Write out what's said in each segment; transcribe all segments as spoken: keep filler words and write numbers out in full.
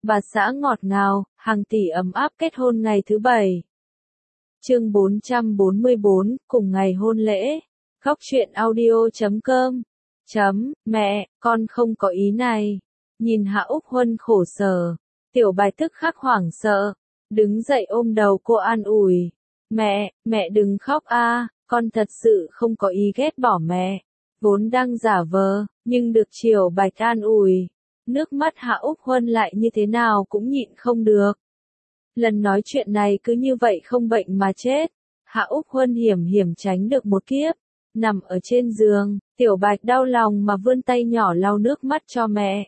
bà xã ngọt ngào, hàng tỷ ấm áp kết hôn ngày thứ bảy. Chương bốn trăm bốn mươi bốn, cùng ngày hôn lễ. Góc truyện audio chấm com. Chấm, mẹ, con không có ý này. Nhìn Hạ Úc Huân khổ sở, Tiểu Bạch tức khắc hoảng sợ, đứng dậy ôm đầu cô an ủi. Mẹ, mẹ đừng khóc a, con thật sự không có ý ghét bỏ mẹ. Vốn đang giả vờ, nhưng được Tiểu Bạch an ủi. Nước mắt Hạ Úc Huân lại như thế nào cũng nhịn không được. Lần nói chuyện này cứ như vậy không bệnh mà chết. Hạ Úc Huân hiểm hiểm tránh được một kiếp. Nằm ở trên giường, Tiểu Bạch đau lòng mà vươn tay nhỏ lau nước mắt cho mẹ.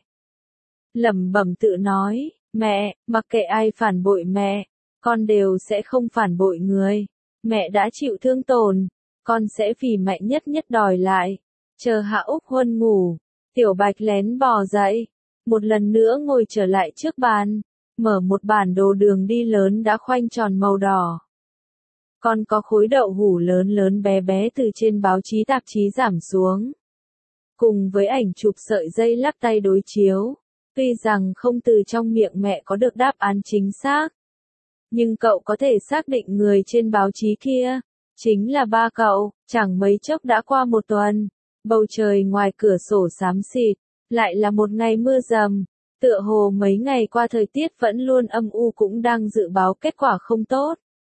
Lẩm bẩm tự nói, mẹ, mặc kệ ai phản bội mẹ, con đều sẽ không phản bội người. Mẹ đã chịu thương tổn, con sẽ vì mạnh nhất nhất đòi lại. Chờ Hạ Úc Huân ngủ, Tiểu Bạch lén bò dậy, một lần nữa ngồi trở lại trước bàn, mở một bản đồ đường đi lớn đã khoanh tròn màu đỏ. Còn có khối đậu hũ lớn lớn bé bé từ trên báo chí tạp chí giảm xuống. Cùng với ảnh chụp sợi dây lắc tay đối chiếu. Tuy rằng không từ trong miệng mẹ có được đáp án chính xác. Nhưng cậu có thể xác định người trên báo chí kia. Chính là ba cậu. Chẳng mấy chốc đã qua một tuần. Bầu trời ngoài cửa sổ xám xịt. Lại là một ngày mưa rầm. Tựa hồ mấy ngày qua thời tiết vẫn luôn âm u cũng đang dự báo kết quả không tốt.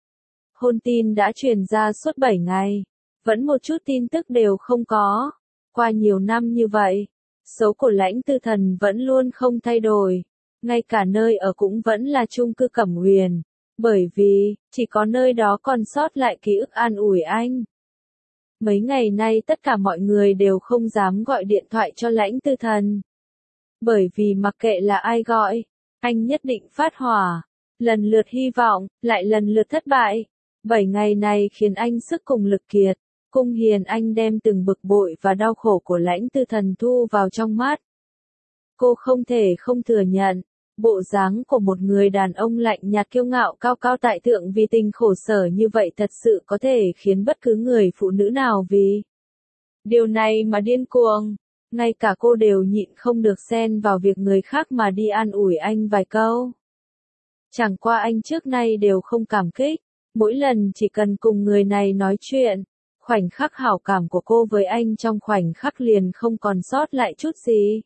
Hôn tin đã truyền ra suốt bảy ngày. Vẫn một chút tin tức đều không có. Qua nhiều năm như vậy, số của Lãnh Tư Thần vẫn luôn không thay đổi. Ngay cả nơi ở cũng vẫn là chung cư Cẩm Huyền. Bởi vì, chỉ có nơi đó còn sót lại ký ức an ủi anh. Mấy ngày nay tất cả mọi người đều không dám gọi điện thoại cho Lãnh Tư Thần. Bởi vì mặc kệ là ai gọi, anh nhất định phát hỏa. Lần lượt hy vọng, lại lần lượt thất bại. Bảy ngày này khiến anh sức cùng lực kiệt. Cung Hiền Anh đem từng bực bội và đau khổ của Lãnh Tư Thần thu vào trong mắt. Cô không thể không thừa nhận, bộ dáng của một người đàn ông lạnh nhạt kiêu ngạo cao cao tại thượng vì tình khổ sở như vậy thật sự có thể khiến bất cứ người phụ nữ nào vì điều này mà điên cuồng. Ngay cả cô đều nhịn không được xen vào việc người khác mà đi an ủi anh vài câu. Chẳng qua anh trước nay đều không cảm kích, mỗi lần chỉ cần cùng người này nói chuyện, khoảnh khắc hảo cảm của cô với anh trong khoảnh khắc liền không còn sót lại chút gì.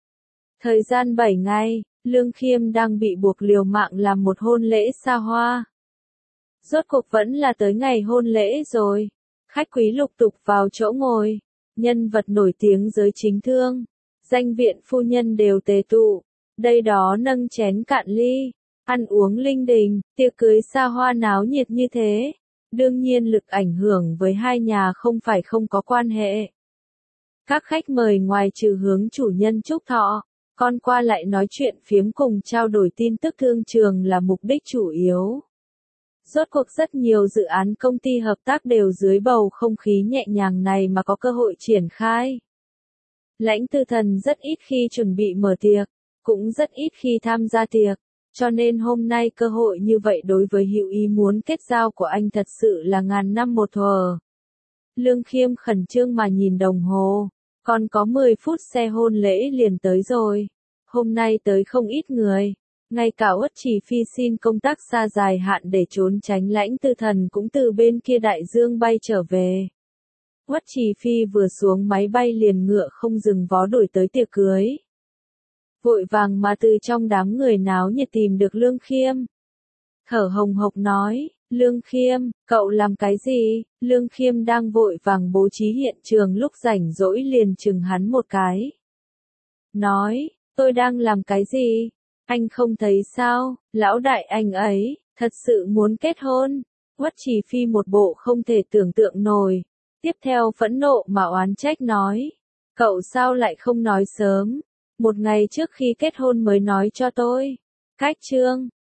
Thời gian bảy ngày, Lương Khiêm đang bị buộc liều mạng làm một hôn lễ xa hoa. Rốt cuộc vẫn là tới ngày hôn lễ rồi. Khách quý lục tục vào chỗ ngồi. Nhân vật nổi tiếng giới chính thương, danh viện phu nhân đều tề tụ. Đây đó nâng chén cạn ly, ăn uống linh đình, tiệc cưới xa hoa náo nhiệt như thế. Đương nhiên lực ảnh hưởng với hai nhà không phải không có quan hệ. Các khách mời ngoài trừ hướng chủ nhân chúc thọ, con qua lại nói chuyện phiếm cùng trao đổi tin tức thương trường là mục đích chủ yếu. Rốt cuộc rất nhiều dự án công ty hợp tác đều dưới bầu không khí nhẹ nhàng này mà có cơ hội triển khai. Lãnh Tư Thần rất ít khi chuẩn bị mở tiệc, cũng rất ít khi tham gia tiệc. Cho nên hôm nay cơ hội như vậy đối với hữu ý muốn kết giao của anh thật sự là ngàn năm một thuở. Lương Khiêm khẩn trương mà nhìn đồng hồ, còn có mười phút xe hôn lễ liền tới rồi. Hôm nay tới không ít người, ngay cả Uất Chỉ Phi xin công tác xa dài hạn để trốn tránh Lãnh Tư Thần cũng từ bên kia đại dương bay trở về. Uất Chỉ Phi vừa xuống máy bay liền ngựa không dừng vó đuổi tới tiệc cưới. Vội vàng mà từ trong đám người náo nhiệt tìm được Lương Khiêm. Thở hồng hộc nói, Lương Khiêm, cậu làm cái gì? Lương Khiêm đang vội vàng bố trí hiện trường lúc rảnh rỗi liền chừng hắn một cái. Nói, tôi đang làm cái gì? Anh không thấy sao, lão đại anh ấy, thật sự muốn kết hôn. Uất Chỉ Phi một bộ không thể tưởng tượng nổi. Tiếp theo phẫn nộ mà oán trách nói, cậu sao lại không nói sớm? Một ngày trước khi kết hôn mới nói cho tôi. Cách chương,